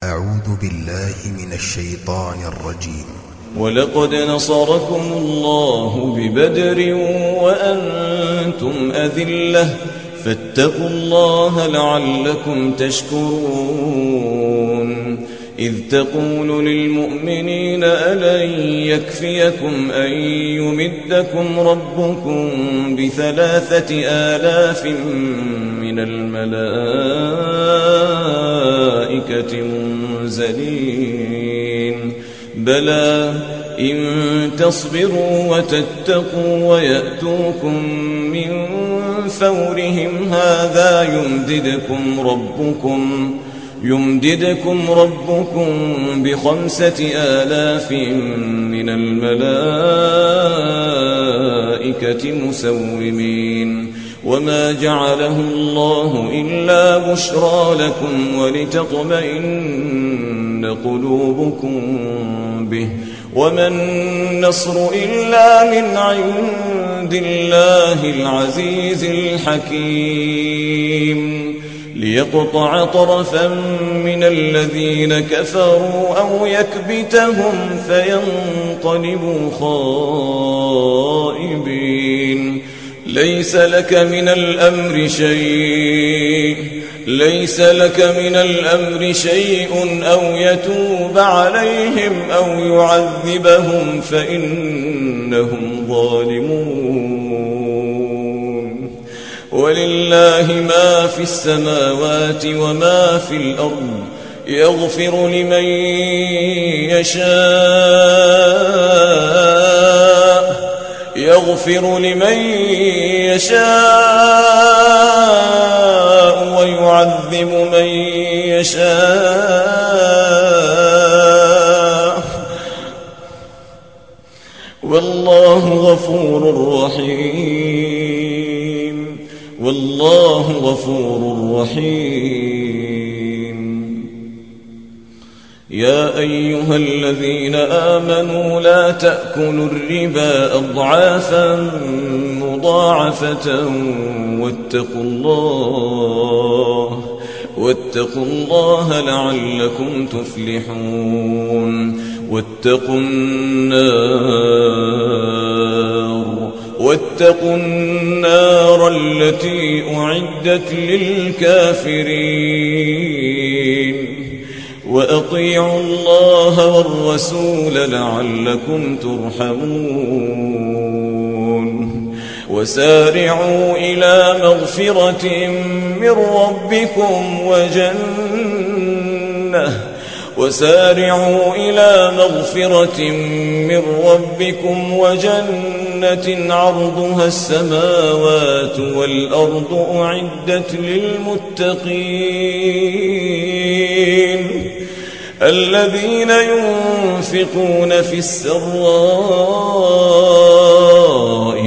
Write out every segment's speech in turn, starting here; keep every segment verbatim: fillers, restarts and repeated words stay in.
أعوذ بالله من الشيطان الرجيم. ولقد نصركم الله ببدر وأنتم أذلة فاتقوا الله لعلكم تشكرون. إذ تقول للمؤمنين ألن يكفيكم أن يمدكم ربكم بثلاثة آلاف من الملائكة منزلين بلى إن تصبروا وتتقوا ويأتوكم من فورهم هذا يمددكم ربكم يمددكم ربكم بخمسة آلاف من الملائكة مسومين. وما جعله الله إلا بشرى لكم ولتطمئن قلوبكم به وما النصر إلا من عند الله العزيز الحكيم. ليقطع طرفا من الذين كفروا أو يكبتهم فينقلبوا خائبين. ليس لك من الأمر شيء ليس لك من الأمر شيء أو يتوب عليهم أو يعذبهم فإنهم ظالمون. ولله ما في السماوات وما في الأرض يغفر لمن يشاء يغفر لمن يشاء ويعذب من يشاء والله غفور رحيم والله غفور رحيم. يا أيها الذين آمنوا لا تأكلوا الربا أضعافا مضاعفة واتقوا الله واتقوا الله لعلكم تفلحون. واتقوا النار واتقوا النار التي أعدت للكافرين. وأطيعوا الله والرسول لعلكم ترحمون. وسارعوا إلى مغفرة من ربكم وجنة وسارعوا إلى مغفرة من ربكم وجنة عرضها السماوات والأرض أعدت للمتقين الذين ينفقون في السراء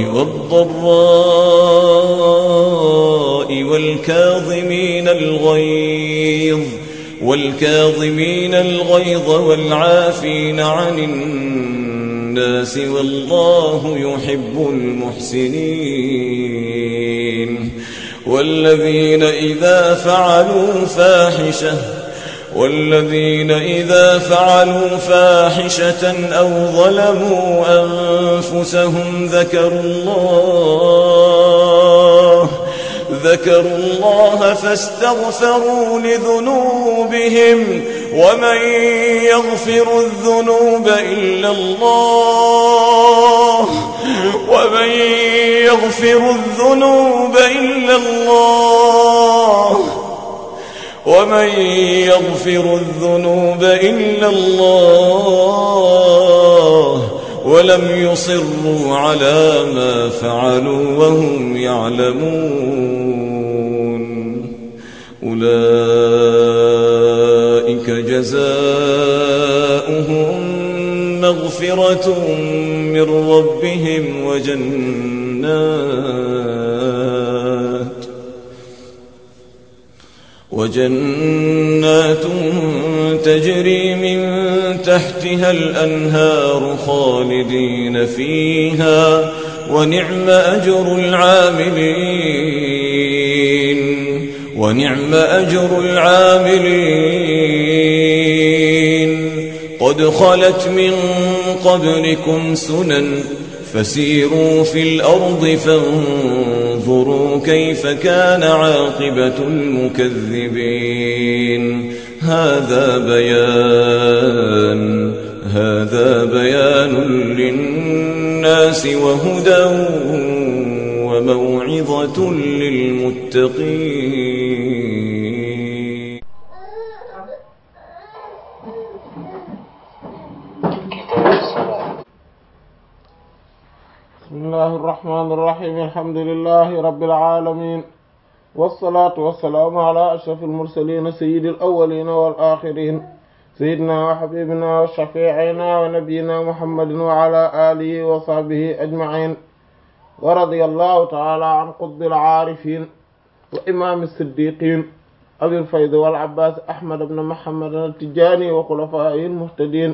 والضراء والكاظمين الغيظ والكاظمين الغيظ والعافين عن الناس والله يحب المحسنين. والذين إذا فعلوا فاحشة والذين إذا فعلوا فاحشة أو ظلموا أنفسهم ذكروا الله ذكروا الله فاستغفروا لذنوبهم ومن يغفر الذنوب إلا الله ومن يغفر الذنوب إلا الله ومن يغفر الذنوب إلا الله ولم يصروا على ما فعلوا وهم يعلمون. أولئك جزاؤهم مغفرة من ربهم وجنات وجنات تجري من تحتها الأنهار خالدين فيها ونعم أجر العاملين ونعم أجر العاملين قد خلت من قبلكم سنن فسيروا في الأرض فانظروا كيف كان عاقبة المكذبين هذا بيان هذا بيان للناس وهدى وموعظة للمتقين. بسم الله الرحمن الرحيم الحمد لله رب العالمين والصلاة والسلام على أشرف المرسلين سيد الأولين والآخرين سيدنا وحبيبنا وشفيعنا ونبينا محمد وعلى آله وصحبه أجمعين ورضي الله تعالى عن قطب العارفين وإمام الصديقين أبي الفيض والعباس أحمد بن محمد التجاني وخلفائه المهتدين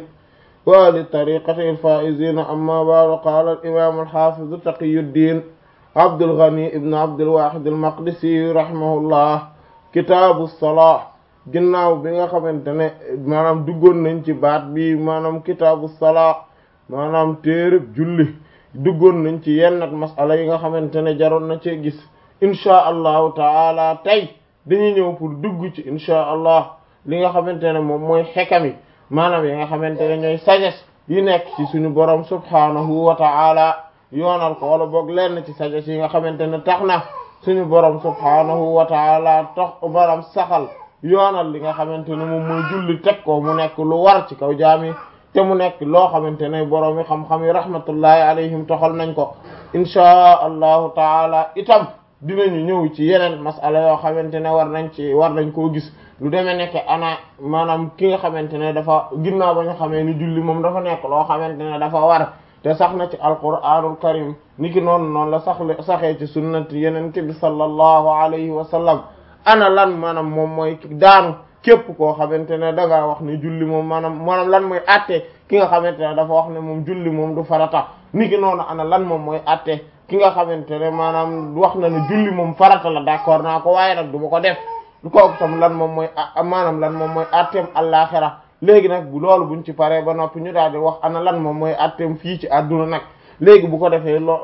وآل طريقته الفائزين. أما بعد، قال الإمام الحافظ تقي الدين عبد الغني ابن عبد الواحد المقدسي رحمه الله kitaabu salaa. ginnaaw bi nga xamante ne maanaam duggoon nañ ci baat bi maanaam kitaabu salaa maanaam téereb julli duggoon nañ ci yenn masala yi nga xamante ne jaroon na cee gis insha allahu taala tey dañuy ñëw pour dugg ci insha allah li nga xamante ne moom mooy xekam yi maanaam yi nga xamante ne ñooy sagesse yi nekk ci suñu borom subhaanahu wa ta'ala yoonal ko wala boog lenn ci sagesse yi nga xamante ne tax na suñu borom subhaanahu wa ta'ala tax baram saxal yoonal li nga xamante ne moom mooy julli teg ko mu nekk lu war ci kaw jaami te mu nekk loo xamante ne borom yi xam-xam yi rahmatullahi alayhim toxal nañ ko insha allahu ta'ala. itam dinañu ñëw ci yeneen masala yoo xamante ne war nañ ci war nañ koo gis lu demee nekk ana maanaam ki nga xamante ne dafa ginnaaw ba nga xamee ni julli moom dafa nekk loo xamante ne dafa war te sax na ci alquraanul karim niki noonu noonu la sax saxee ci sunnati yenente bi sallallahu alayhi wa sallam ana lan maanaam moom mooy daanu képp koo xamante ne da ngaa wax ne julli moom maanaam maanaam lan mooy atte ki nga xamante ne dafa wax ne moom julli moom du farata niki noonu ana lan moom mooy atte ki nga xamante ne maanaam wax na ne julli moom farata la d'accord naa ko waaye nag du ma ko def lu kooku tam lan moom mooy maanaam lan moom mooy atteem àllaaxira. léegi nag bu loolu buñ ci paree ba noppi ñu daal di wax ana lan moom mooy atteem fii ci àdduna nag léegi bu ko defee loo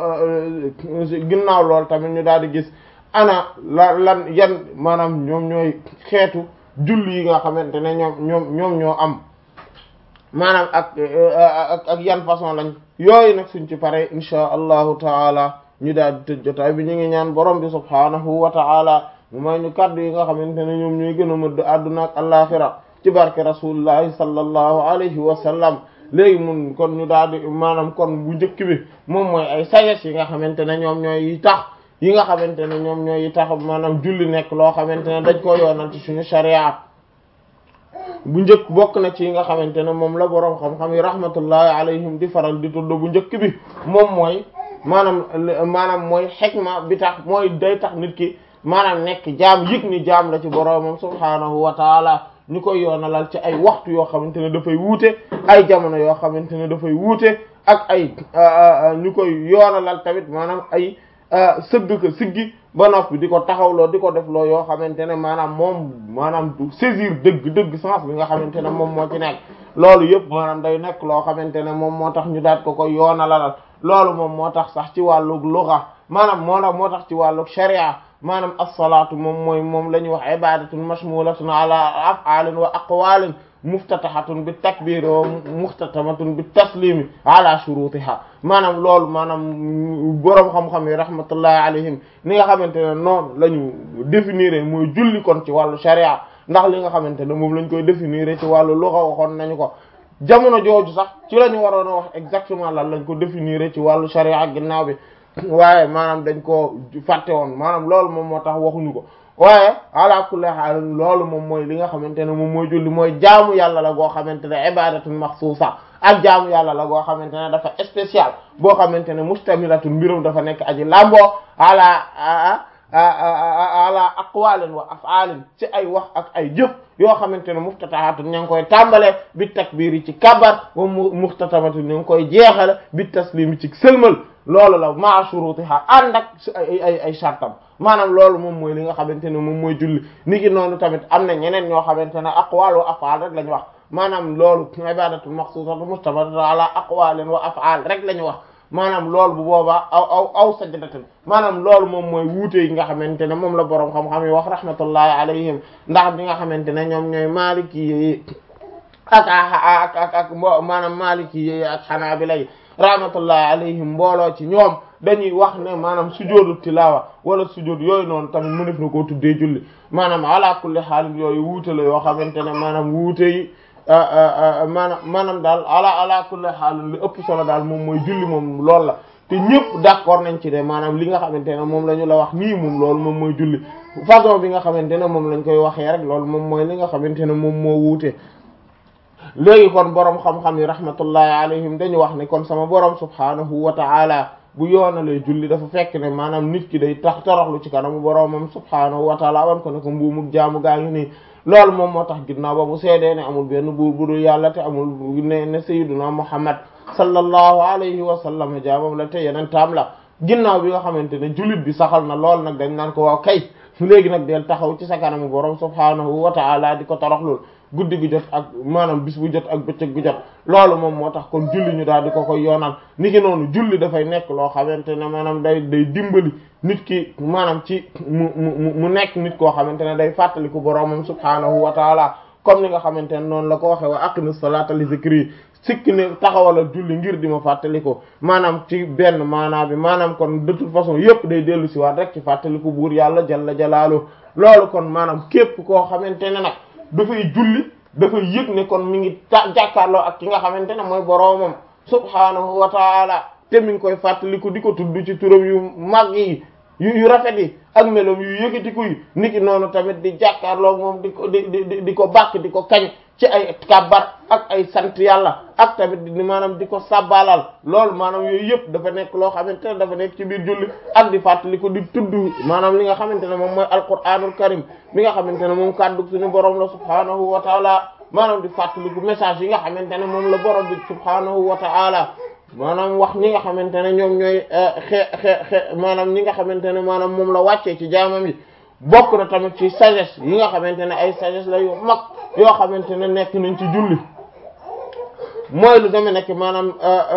ginnaaw loolu tamit ñu daal di gis ana la lan yan maanaam ñoom ñooy xeetu julli yi nga xamante ne ñoom ñoom ñoom ñoo am maanaam ak ak ak yan façon lañ yooyu nag suñ ci paree insha allahu taala ñu daal di tëj jotaay bi ñu ngi ñaan borom bi subhaanahu wa taala mu may ñu kaddu yi nga xamante ne ñoom ñooy gën a mëdd àdduna ak àllaaxira ci barke rasulullahi sallallahu alayhi wa sallam. léegi mun kon ñu daal di maanaam kon bu njëkk bi moom mooy ay sagesse yi nga xamante ne ñoom ñooy tax yi nga xamante ne ñoom ñooy tax maanaam julli nekk loo xamante ne dañ ko yoonal ci suñu sharia. bu njëkk bokk na ci yi nga xamante ne moom la boroom xam-xam yi rahmatullahi alayhim di faral di tudd bu njëkk bi moom mooy maanaam maanaam mooy xikma bi tax mooy day tax nit ki maanaam nekk jaam yëg ni jaam la ci boroomam subhaanahu wa taala ñu koy yoonalal ci ay waxtu yoo xamante ne dafay wuute ay jamono yoo xamante ne dafay wuute ak ay ñu koy yoonalal tamit maanaam ay sëgg ko siggi ba noppi di ko taxawloo di ko defloo yoo xamante ne maanaam moom maanaam du saisir dëgg dëgg sens bi nga xamante ne moom moo ci nekk loolu yëpp maanaam day nekk loo xamante ne moom moo tax ñu daat ko koy yoonalal loolu moom moo tax sax ci wàllug lugha maanaam moo tax moo tax ci wàllug sharia maanaam as-salaatu moom mooy moom la ñuy wax ibadatun mashmulatun ala af'alin wa aqwalin muftatahatun bi takbir wa muxtatamatun bi taslimi ala shurutiha maanaam loolu maanaam boroom xam-xam yi rahmatullahi alayhim ni nga xamante ne noonu la ñu définir mooy julli kon ci wàllu sharia ndax li nga xamante ne moom lañ koy définir ci wàllu lugha waxoon nañu ko jamono jooju sax ci la ñu waroon a wax exactement lan lañ ko définir ci wàllu sharia ginnaaw bi waaye maanaam dañ koo fàtte woon maanaam loolu moom moo tax waxuñu ko waaye ala kulli haal loolu moom mooy li nga xamante ne moom mooy julli mooy jaamu yàlla la goo xamante ne ibadatun maxsuusa ak jaamu yàlla la goo xamante ne dafa spécial boo xamante ne mustamilatun mbirum dafa nekk aji lamboo ala ala aqwalin wa af'alin ci ay wax ak ay jëf yoo xamante ne muftatahatun ña ngi koy tàmbale bi takbiri ci kabar wa muxtatamatun ña ngi koy jeexale bi taslimi ci sëlmal loolu la ma shurutiha ànd ak ay ay ay shartam maanaam loolu moom mooy li nga xamante ne moom mooy julli ni ki noonu tamit am na ñeneen ñoo xamante ne aqwal wa af'al rek lañ wax maanaam loolu ibadatul maxsusatu mustamaratu ala aqwalin wa af'al rek la ñu wax maanaam loolu bu boobaa aw aw aw sajdatin maanaam loolu moom mooy wuute yi nga xamante ne moom la boroom xam-xam yi wax rahmatullahi alayhim ndax bi nga xamante ne ñoom ñooy maliki yi ak ak ak ak maanaam maliki yi ak xanaabila yi rahmatullahi alayhim mbooloo ci ñoom dañuy wax ne maanaam sujoodu tilaawa wala sujood yooyu noonu tamit mu def na koo tuddee julli maanaam ala kulli xaal yooyu wuute la yoo xamante ne maanaam wuute yi maanaam maanaam daal ala ala kulli xaal li ëpp solo daal moom mooy julli moom loolu la te ñëpp d'accord nañ ci ne maanaam li nga xamante ne moom la ñu la wax nii moom loolu moom mooy julli façon bi nga xamante ne moom lañ koy waxee rek loolu moom mooy li nga xamante ne moom moo wuute léegi kon borom xam-xam yi rahmatullahi alayhim dañu wax ne kon sama borom subhanahu wa ta'ala bu yoonalee julli dafa fekk ne maanaam nit ki day tax toroxlu ci kanamu boromam subhanahu wa ta'ala wan ko ne ko mbuumuk jaamu gaa ngi nii loolu moom moo tax ginnaaw ba mu seedee ne amul benn buur bu dul yàlla te amul ne ne sayyiduna muhammad sallallahu alayhi wa sallam jaamam la te yeneen taam la ginnaaw bi nga xamante ne jullit bi saxal na lool nag dañ naan ko waaw kay léegi nag del taxaw ci sa kanamu borom subhanahu wa ta'ala di ko toroxlul guddi gu jot ak maanaam bis bu jot ak bëccëg gu jot loolu moom moo tax kon julli ñu daal di ko koy yoonal ni ki noonu julli dafay nekk loo xamante ne maanaam day day dimbali nit ki maanaam ci mu mu mu nekk nit koo xamante ne day fàttaliku boroomam subhaanahu wa taala comme ni nga xamante ne noonu la ko waxee wa aqimis salata li zikri sikki ne taxawalal julli ngir di ma fàttaliku maanaam ci benn maanaa bi maanaam kon de toute façon yépp day dellu si waat rek ci fàttaliku buur yàlla jalla jalaalu loolu kon maanaam képp koo xamante ne nag dafay julli dafay yëg ne kon mi ngi ta jàkkaarloo ak ki nga xamante ne mooy boroomam subhaanahu wa taala te mi ngi koy fàttaliku di ko tudd ci turam yu mag yi yu yu rafet yi ak melom yu yëkkatiku yi niki noonu tamit di jàkkaarloo moom di ko di di di ko bàkk di ko kañ ci ay kàbbar ak ay sant yàlla ak tamit di maanaam di ko sabbalal loolu maanaam yooyu yëpp dafa nekk loo xamante ne dafa nekk ci biir julli ak di fàttaliku di tudd maanaam li nga xamante ne moom mooy alquranul karim mi nga xamante ne moom kàddu suñu borom la subhaanahu wa taala maanaam di fàttaliku message yi nga xamante ne moom la borom bi subhaanahu wa taala maanaam wax ñi nga xamante ne ñoom ñooy xe xe xe maanaam ñi nga xamante ne maanaam moom la wàccee ci jaamam yi bokk na tamit ci sagesse yi nga xamante ne ay sagesse la yu mag yoo xamante ne nekk nañ ci julli mooy lu deme nekk maanaam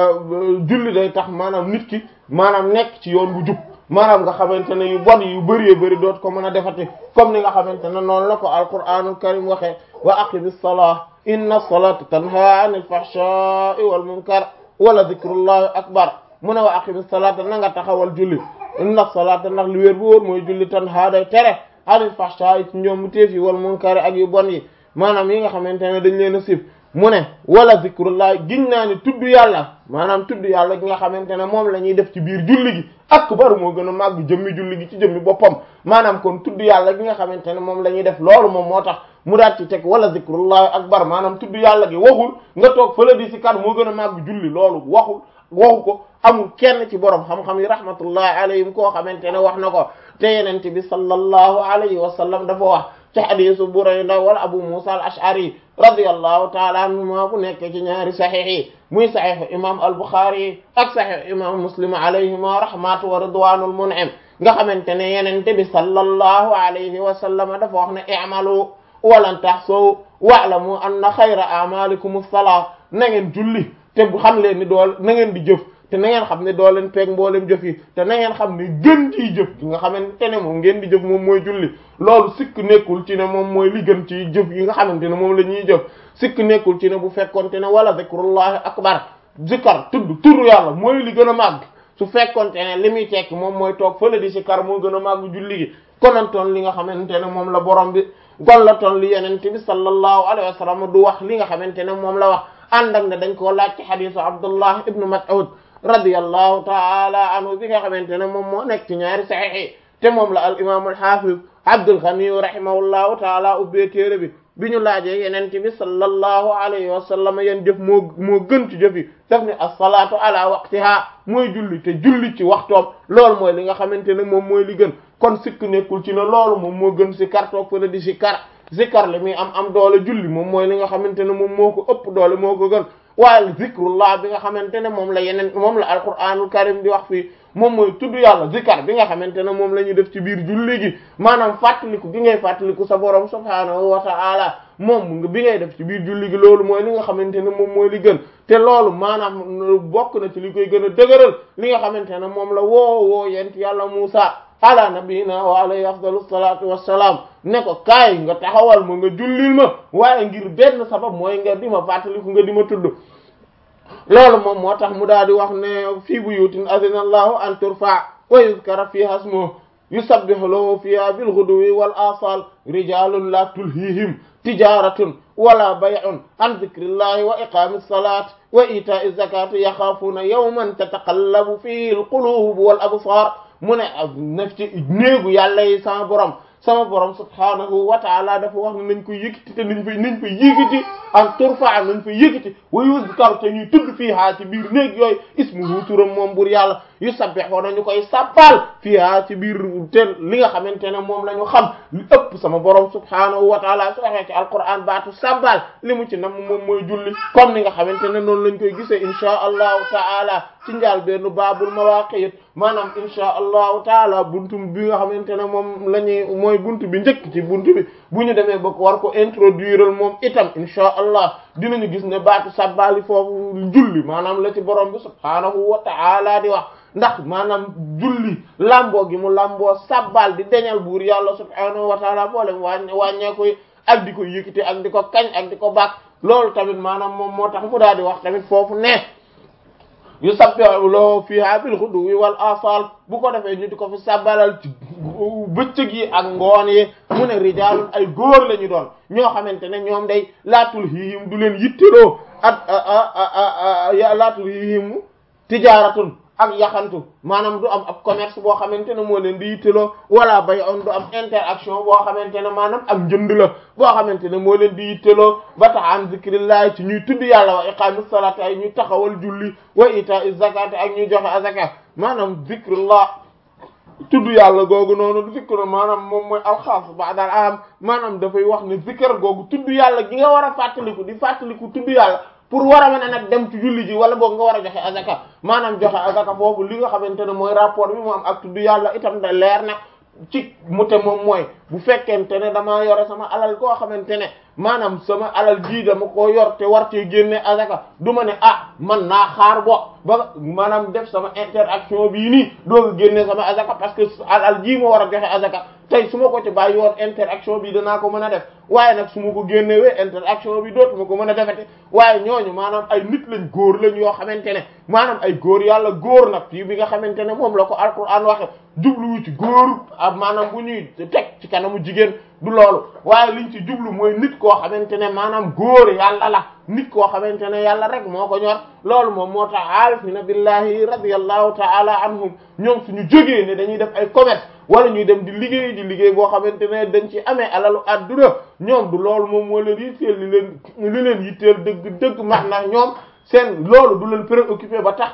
julli day tax maanaam nit ki maanaam nekk ci yoon bu jub maanaam nga xamante ne yu bon yu bëree bëri doot ko mën a defati comme ni nga xamante ne noonu la ko alquranul karim waxee wa aqimis salah inna salata tanha anil fahsha'i wal munkar wala dhikrullahi akbar mu ne wa aqimis salata na nga taxawal julli inna salata ndax li wér bu wóor mooy julli tanha day tere anil fahsha'i ci ñoom mu téef yi wal munkar ak yu bon yi maanaam yi nga xamante ne dañ leen a sib mu ne wala zikrullah giñ naa ni tudd yàlla maanaam tudd yàlla gi nga xamante ne moom la ñuy def ci biir julli gi akbar moo gën a màgg jëmmi julli gi ci jëmmi boppam maanaam kon tudd yàlla gi nga xamante ne moom la ñuy def loolu moom moo tax mu daat ci teg wala zikrullah akbar maanaam tudd yàlla gi waxul nga toog fële di si kar moo gën a màgg julli loolu waxul waxu ko amul kenn ci borom xam-xam yi rahmatullahi alayhim koo xamante ne wax na ko te yenente bi sallallahu alayhi wa sallam dafa wax ci hadisu Burayda wala Abu Musa al-Ash'ari radiyallahu ta'ala anhuma bu nekk ci ñaari sahih yi muy sahih imam al-Bukhari ak sahih imam Muslim alayhima rahmatu wa ridwanul mun'im nga xamante ne yenente bi sallallahu alayhi wa sallam dafa wax ne i'malu walan tahsu wa'lamu anna khayra a'malikum as-salah na ngeen julli te bu xam leen ni dool na ngeen di jëf te na ngeen xam ne doo leen peeg mboolem jëf yi te na ngeen xam ne gën ciy jëf gi nga xamante ne moom ngeen di jëf moom mooy julli loolu sikk nekkul ci ne moom mooy li gën ci jëf yi nga xamante ne moom la ñuy jëf sikk nekkul ci ne bu fekkonte ne wala zikrullahi akbar zikar tudd turu yàlla mooy li gën a màgg su fekkonte ne li muy tekki moom mooy toog fële di si kar moo gën a màgg julli gi konantoon li nga xamante ne moom la borom bi gon la toon li yenente bi sallallahu alayhi wa sallam du wax li nga xamante ne moom la wax ànd ak ne dañ koo laaj ci hadisu Abdullah ibnu Mas'ud radiyallahu ta'ala anhu bi nga xamante ne moom moo nekk ci ñaari sahih yi te moom la al imam al hafiz Abdul Ghani rahimahullahu ta'ala ubbee téere bi bi ñu laajee yenente bi sallallahu alayhi wa sallam yeen jëf moo moo gën ci jëf yi daf ne as-salatu ala waqtiha mooy julli te julli ci waxtoom loolu mooy li nga xamante ne moom mooy li gën kon sikk nekkul ci ne loolu moom moo gën si kar toog fële di si kar zikar li muy am am doole julli moom mooy li nga xamante ne moom moo ko ëpp doole moo ko gën waaye zikrullah bi nga xamante ne moom la yeneen moom la alquranul karim di wax fii moom mooy tudd yàlla zikar bi nga xamante ne moom la ñuy def ci biir julli gi maanaam fàttaliku gi ngay fàttaliku sa borom subhaanahu wa ta'ala moom bi ngay def ci biir julli gi loolu mooy li nga xamante ne moom mooy li gën te loolu maanaam bokk na ci li koy gën a dëgëral li nga xamante ne moom la woo woo yent yàlla Musa ala nabiyina wa alayhi afdalu salatu wassalaam ne ko kaay nga taxawal ma nga jullil ma waaye ngir benn sabab mooy nga di ma fàttaliku nga di ma tudd loolu moom moo tax mu daal di wax ne fii buyutin azina allahu an turfa wa yuzkara fiha ismuhu yusabbihu lahu fiha bil ghuduwi wal asal rijalun la tulhihim tijaratun wala bay'un an dhikrillahi wa iqamis salati wa ita'iz zakati yaxaafuna yawman tataqallabu fihi al qulub wal absar mu ne naf ci néegu yàlla yi sama borom sama borom subhanahu wa ta'ala dafa wax ne nañ ko yëkkati te nañ fay nañ fay yëkkati an turfa nañ fay yëkkati wa yuzkar te ñuy tudd fiha ci biir néeg yooyu ismuhu turam moom bur yàlla yusabbihu nañu koy sabbal fiha ci biir te li nga xamante ne moom la ñu xam li ëpp sama borom subhanahu wa ta'ala su waxee ci alquran baatu sabbal li mu ci nam moom mooy julli comme ni nga xamante ne noonu lañ koy gisee insha allahu ta'ala ci njaal benn baabul mawaqit maanaam insha allahu taala buntu bi nga xamante ne moom la ñuy mooy buntu bi njëkk ci buntu bi bu ñu demee ba ko war ko introduire moom itam insha allah dinañu gis ne baatu sabbali foofu julli maanaam la ci borom bi subhaanahu wa taala di wax ndax maanaam julli lamboo gi mu lamboo sabbal di deñal buur yàlla subhaanahu wa taala boole wàññe wàññee koy ak di ko yëkkati ak di ko kañ ak di ko bàkk loolu tamit maanaam moom moo tax mu daal di wax tamit foofu ne yusabbihu lahu fiha bil ghuduwi wal asal bu ko defee ñu di ko fi sabbalal ci bëccëg yi ak ngoon yi mu ne rijaalun ay góor la ñu doon ñoo xamante ne ñoom day laatul hiihim du leen yitteloo ak laatul hiihim tijaaratun ak yaxantu maanaam du am ab commerce boo xamante ne moo leen di yitteloo wala bay'un du am interaction boo xamante ne maanaam am njënd la boo xamante ne moo leen di yitteloo ba tax an zikrillah ci ñuy tudd yàlla wa iqamis salati ay ñuy taxawal julli wa ita'iz zakati ak ñuy joxe azaka maanaam zikrillah tudd yàlla googu noonu zikr maanaam moom mooy alxaas ba'dal am maanaam dafay wax ne zikr googu tudd yàlla gi nga war a fàttaliku di fàttaliku tudd yàlla pour war a mën a nag dem ci julli ji wala boog nga war a joxe azaka maanaam joxe azaka foofu li nga xamante ne mooy rapport bi mu am ak tudd yàlla itam da leer na ci mu te moom mooy bu fekkente ne damaa yore sama alal koo xamante ne maanaam sama alal ji dama koo yor te war cee génne azaka du ma ne ah man naa xaar bo ba maanaam def sama interaction bii nii dooga génne sama azaka parce que alal ji ma war a joxe azaka tey su ma ko ci bàyyi woon interaction bi danaa ko mën a def waaye nag su ma ko génnewee interaction bi dootuma ko mën a defete waaye ñooñu maanaam ay nit lañ góor lañ yoo xamante ne maanaam ay góor yàlla góor nag fii bi nga xamante ne moom la ko alquran waxe jubluwu ci góor ak maanaam bu ñuy teg ci kanamu jigéen du loolu waaye liñ ci jublu mooy nit koo xamante ne maanaam góor yàlla la nit koo xamante ne yàlla rek moo ko ñor loolu moom moo tax aarifina billahi radiyallahu ta'ala anhum ñoom suñu jógee ne dañuy def ay commerce wala ñuy dem di liggéey di liggéey boo xamante ne dañ ci amee alalu adduna ñoom du loolu moom moo leen yitteel li leen li leen yitteel dëgg dëgg maanaam ñoom seen loolu du leen préoccupé ba tax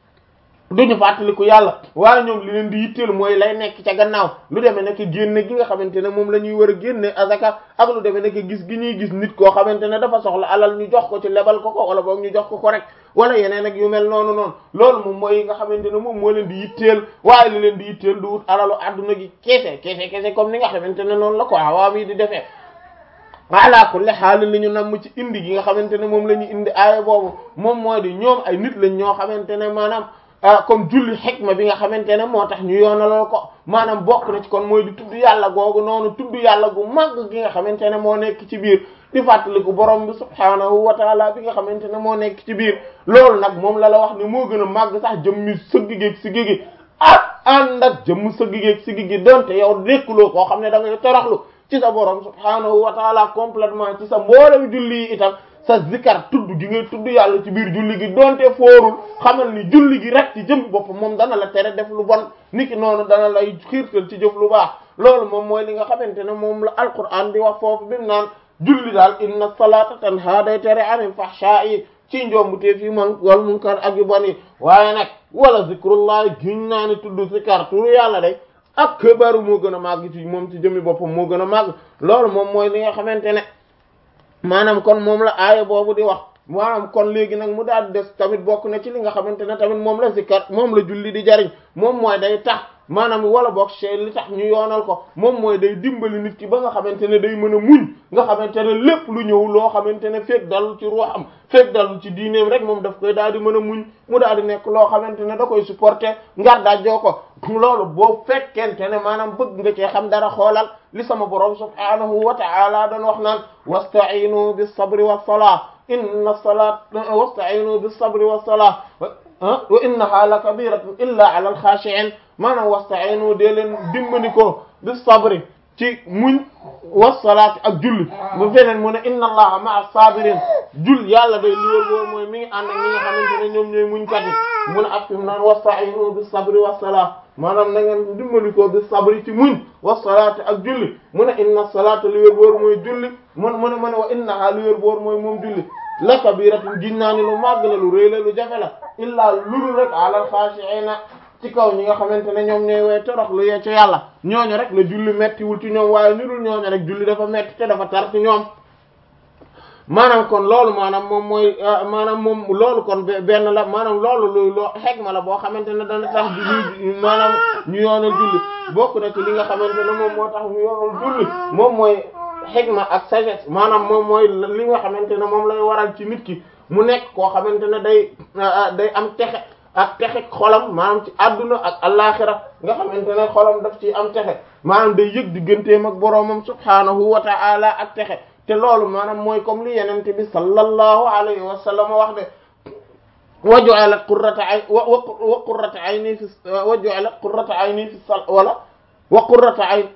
duñu fàttaliku yàlla waaye ñoom li leen di yitteel mooy lay nekk ca gannaaw lu demee nekk génne gi nga xamante ne moom la ñuy war a génne azaka ak lu demee nekk gis gi ñuy gis nit koo xamante ne dafa soxla alal ñu jox ko ci lebal ko ko wala boog ñu jox ko ko rek wala yeneen ak yu mel noonu noonu loolu moom mooy nga xamante ne moom moo leen di yitteel waaye li leen di yitteel du wut alalu adduna gi keese keese keese comme ni nga xamante ne noonu la ko awaam yi di defee ala kulli haal li ñu namm ci indi gi nga xamante ne moom la ñu indi aaya boobu moom mooy di ñoom ay nit lañ ñoo xamante ne maanaam comme julli xikma bi nga xamante ne moo tax ñu yoonaloo ko maanaam bokk na ci kon mooy di tudd yàlla googu noonu tudd yàlla gu màgg gi nga xamante ne moo nekk ci biir di fàttaliku borom bi subhaanahu wa taala bi nga xamante ne moo nekk ci biir loolu nag moom la la wax ne moo gën a màgg sax jëmmi sëgg géeg si gi ak ànd ak jëmm sëgg géeg si gi donte yow nekkuloo koo xam ne da ngay toroxlu ci sa borom subhaanahu wa taala complètement ci sa mboolem julli yi itam sa zikar tudd gi ngay tudd yàlla ci biir julli gi donte foorul xamal ni julli gi rek ci jëm bopp moom dana la tere def lu bon niki noonu dana lay xiirtal ci jëf lu baax loolu moom mooy li nga xamante ne moom la alquran di wax foofu bi mu naan julli daal inna salata tanha day tere anil fahsha'i ci njombutee fi man wal munkar ak yu bon yi waaye nag wala zikrullah giñ naa ni tudd zikar turu yàlla day ak këbaru moo gën a màgg ci moom ci jëmmi boppam moo gën a màgg loolu moom mooy li nga xamante ne maanaam kon moom la aaya boobu di wax maanaam kon léegi nag mu daal des tamit bokk na ci li nga xamante ne tamit moom la zikar moom la julli di jariñ moom mooy day tax maanaam wala boog shay li tax ñu yoonal ko moom mooy day dimbali nit ki ba nga xamante ne day mën a muñ nga xamante ne lépp lu ñëw loo xamante ne fekk dalul ci ruuxam fekk dalul ci diineem rek moom daf koy daal di mën a muñ mu daal di nekk loo xamante ne da koy supporter ngar daajoo ko loolu boo fekkente ne maanaam bëgg nga cee xam dara xoolal li sama borom subhanahu wa ta'ala doon wax naan wasta'inu bis sabri was salah inna salat wasta'inu bis sabri was salah wa innaha la kabiratun illa ala al khashi'in maanaam wasta'inu dee leen dimbali ko bis sabri ci muñ was salaat ak julli mu feneen mu ne inna allaha ma'a sabirin jul yàlla day li wóor wóor mooy mi ngi ànd ak ñi nga xamante ne ñoom ñooy muñ kat yi mu ne ak fi mu naan wasta'inu bis sabri was salat maanaam na ngeen dimbali ko bis sabri ci muñ was salaat ak julli mu ne inna salaata li wóor wóor mooy julli mu mu ne mu ne wa innaha li wóor wóor mooy moom julli la kabiratun ginnaani lu màgg la lu rëy la lu jafe la illaa lulu rek alal xaashi'ina ci kaw ñi nga xamante ne ñoom ñooy way torox lu yee ci yàlla ñooñu rek la julli mettiwul ci ñoom waaye ñu dul ñooñu rek julli dafa metti te dafa tar ci ñoom maanaam kon loolu maanaam moom mooy maanaam moom loolu kon benn la maanaam loolu lu loo xegma la boo xamante ne dana tax ñu maanaam ñu yoonal julli bokk na ci li nga xamante ne moom moo tax ñu yoonal julli moom mooy xegma ak sagesse maanaam moom mooy li nga xamante ne moom lay waral ci nit ki mu nekk koo xamante ne day day am texe ak texe xolam maanaam ci adduna ak alaxira nga xamante ne xolam daf ci am texe maanaam day yëg digganteem ak boroomam subhaanahu wa ta'ala ak texe te loolu maanaam mooy comme li yenente bi sallallahu alayhi wa sallam wax de wa ju'alat qurrata ay wa wa qurrata ayni fi wa ju'alat qurrata ayni fi sal wala wa qurrata ayn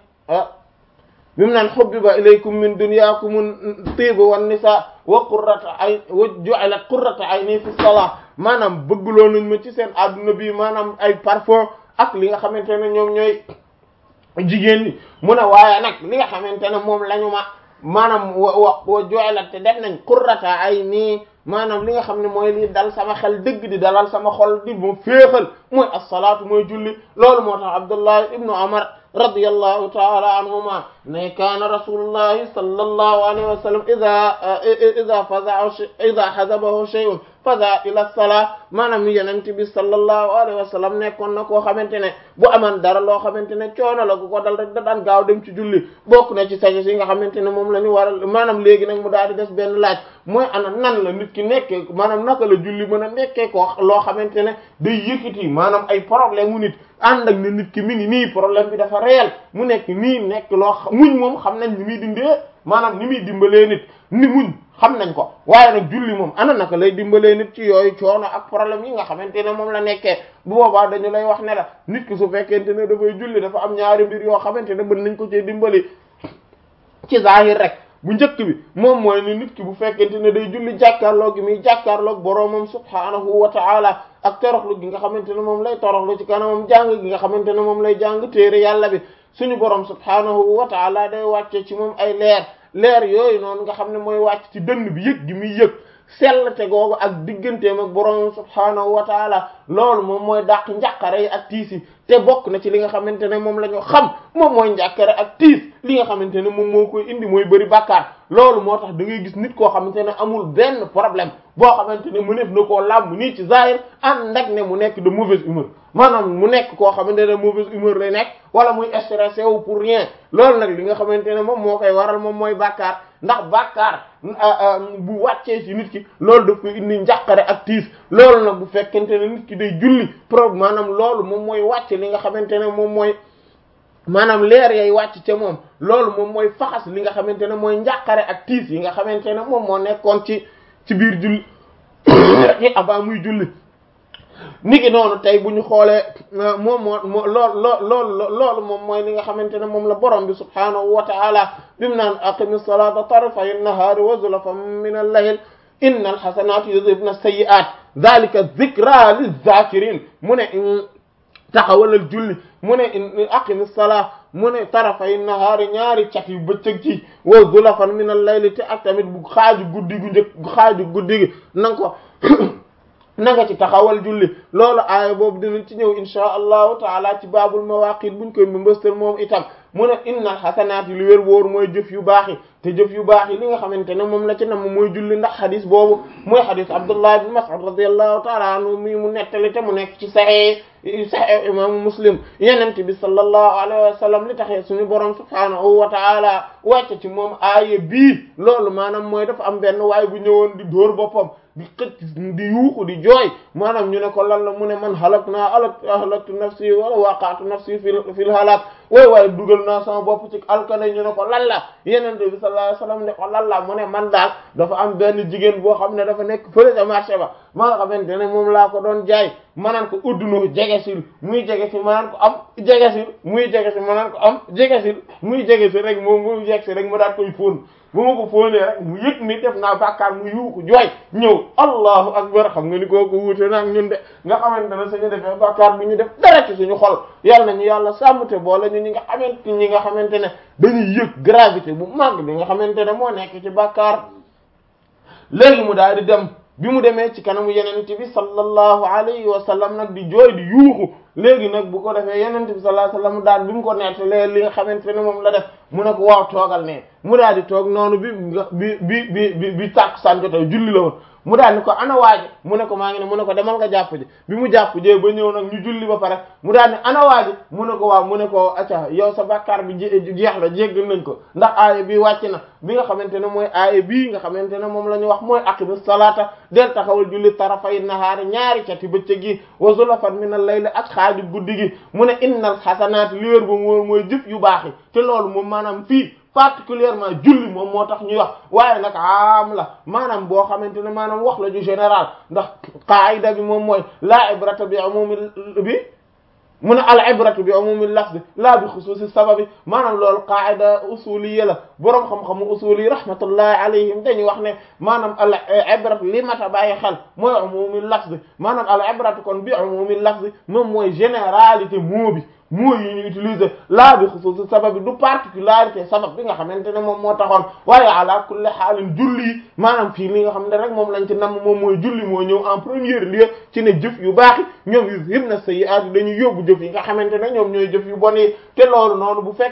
bimu naan hubbiba ilaykum min dunyakum tiibu wan nisa wa qurrata ayn wa ju'alat qurrata ayni fi salah maanaam bëggloo nañ ma ci seen adduna bi maanaam ay parfum ak li nga xamante ne ñoom ñooy jigéen ñi mu ne waaye nag li nga xamante ne moom lañu ma maanaam wa wa wa ju'alat te def nañ qurrata ayni maanaam li nga xam ne mooy lii dal sama xel dëgg di dalal sama xol di mu féexal mooy as-salaatu mooy julli loolu moo tax Abdullah ibnu Umar radiyallahu ta'ala anhuma ne kaana rasulullahi sallallahu alayhi wa sallam idha idha faza'a idha hazabahu shay'un faza ila salah maanaam yonent bi sallallahu alayhi wa sallam nekkoon na koo xamante ne bu aman dara loo xamante ne coono la gu ko dal rek da daan gaaw dem ci julli bokk na ci sagesse yi nga xamante ne moom la ñu waral maanaam léegi nag mu daal di des benn laaj mooy ana nan la nit ki nekkee maanaam naka la julli mën a nekkee ko loo xamante ne day yëkkati maanaam ay problème mu nit ànd ak ne nit ki mi ngi nii problème bi dafa réel mu nekk nii nekk loo muñ moom xam nañ ni muy dindee maanaam ni muy dimbalee nit ni muñ xam nañ ko waaye nag julli moom ana naka lay dimbalee nit ci yooyu coono ak problème yi nga xamante ne moom la nekkee bu boobaa dañu lay wax ne la nit ki su fekkente ne dafay julli dafa am ñaari mbir yoo xamante ne mën nañ ko cee dimbali ci zahir rek bu njëkk bi moom mooy ni nit ki bu fekkente ne day julli jàkkaarloo gi muy jàkkaarloog boroomam subhaanahu wa ta'ala ak toroxlu gi nga xamante ne moom lay toroxlu ci kanamam jàng gi nga xamante ne moom lay jàng téere yàlla bi suñu borom subhaanahu wa ta'ala day wàcce ci moom ay leer leer yooyu noonu nga xam ne mooy wàcc ci dënn bi yëg gi muy yëg sell te googu ak digganteem ak borom subhaanahu wa taala loolu moom mooy dàq njàqare yi ak tiis yi te bokk na ci li nga xamante ne moom la ñu xam moom mooy njàqare ak tiis li nga xamante ne moom moo koy indi mooy bëri bàkkaar loolu moo tax da ngay gis nit koo xamante ne amul benn problème boo xamante ne mu nekk na koo làmb nii ci zahir ànd ak ne mu nekk de mauvaise humeur maanaam mu nekk koo xamante ne mauvaise humeur lay nekk wala muy stressé wu pour rien loolu nag li nga xamante ne moom moo koy waral moom mooy bàkkaar ndax bàkkaar bu wàccee ci nit ki loolu daf koy indi njàqare ak tiis loolu nag bu fekkente ne nit ki day julli pro maanaam loolu moom mooy wàcce li nga xamante ne moom mooy maanaam leer yay wàcc ca moom loolu moom mooy faxas li nga xamante ne mooy njàqare ak tiis yi nga xamante ne moom moo nekkoon ci ci biir julli avant muy julli niki noonu tey bu ñu xoolee moom moo moo lool loo loolu loolu moom mooy li nga xamante ne moom la borom bi subhaanahu wa ta'ala bimu naan aqimi salata tarafay an-nahari wa zulafan min al-layl inna al-hasanati yudhibna as-sayyi'at dhalika dhikra liz-zakirin mu ne taxawalal julli mu ne aqimi salat mu ne tarafay an-nahari ñaari cat yu bëccëg ci wa zulafan min al-layl te ak tamit bu xaaju guddi gu njëkk xaaju guddi gi nanga ko na nga ci taxawal julli loolu aaya boobu dinañ ci ñëw insha allahu taala ci baabul mawaqit buñ koy mbëstal moom itam mu ne innal xasanaati lu wér wóor mooy jëf yu baax yi te jëf yu baax yi li nga xamante ne moom la ci nam mooy julli ndax xadis boobu mooy xadis Abdullah ibn Mas'ud radiyallahu ta'ala anhu mi mu nettali te mu nekk ci Sahih Sahih imam Muslim Yonent bi sallallahu alayhi wa sallam li taxee suñu borom subhanahu wa ta'ala wàcce ci moom aaye bii loolu maanaam mooy dafa am benn waay bu ñëwoon di dóor boppam di xëcc di yuuxu di jooy maanaam ñu ne ko lan la mu ne man halak naa alak halaktu nafsi wala waqa'tu nafsi fil fil halak waay waaye dugal naa sama bopp ci alkana ñu ne ko lan la Yonent bi sallallahu alayhi wasallam ne ko lan la mu ne man daal dafa am benn jigéen boo xam ne dafa nekk fële ca marché ba ma nga xamante ne moom laa ko doon jaay manaan ko uddunoo jegesil muy jegesil manaan ko am jegesil muy jegesil manaan ko am jegesil muy jegesil rek moom muy jegsi rek ma daat koy fóon bu ma ko fóonee rek mu yëg ni def naa bàkkaar mu yuuxu jooy ñëw allahu akbar xam nga ni kooku wuute naag ñun de nga xamante ne suñu defee bàkkaar bi ñu def dara ci suñu xol yàlla nañu yàlla sàmmte boole ñu ñi nga xamante ñi nga xamante ne dañuy yëg gravité bu mag bi nga xamante ne moo nekk ci bàkkaar léegi mu daal di dem bi mu demee ci kanamu yenente bi sallallahu alayhi wa sallam nag di jooy di yuuxu léegi nag bu ko defee yenente bi sallallahu alayhi wa sallam daal bi mu ko nettalee li nga xamante ne moom la def mu ne ko waaw toogal ne mu daal di toog noonu bi bi bi bi bi bi tàkkusaan jotee julli la woon mu daal ni ko ana waaji mu ne ko maa ngi ne mu ne ko demal nga jàpp ji bi mu jàpp jee ba ñëw nag ñu julli ba pare mu daal ne ana waaji mu ne ko waaw mu ne ko acca yow sa bàkkaar bi jeex la jéggal nañ ko ndax aaya bi wàcc na bi nga xamante ne mooy aaya bii nga xamante ne moom la ñu wax mooy aqimis salata del taxawal julli tarafay nahaari ñaari cati bëccëg gi wa zulafan minal layli ak xaaju guddi gi mu ne innal xasanaati li wér ba mu mooy jëf yu baax yi te loolu moom maanaam fii particulièrement julli moom moo tax ñuy wax waaye nag am la maanaam boo xamante ne maanaam wax la ju général ndax qaida bi moom mooy la ibrata bi umumi bi mu ne al ibratu bi umumi lafz la bi xusuusi sababi maanaam loolu qaida usuliyya la boroom xam-xamu usuli rahmatullahi alayhim dañuy wax ne maanaam al ibratu li mata bàyyi xel mooy umumi lafz maanaam al ibratu kon bi umumi lafz moom mooy généralité mot bi mooy yi ñu utiliser laa bi xusuusi sabab bi du particularité sabab bi nga xamante ne moom moo taxoon waaye ala kulli xaalin julli yi maanaam fii li nga xam ne rek moom lañ ci namm moom mooy julli moo ñëw en premier lieu ci ne jëf yu baax yi ñoom yuzhibna sayyi'aat dañuy yóbbu jëf yi nga xamante ne ñoom ñooy jëf yu bon yi te loolu noonu bu fekk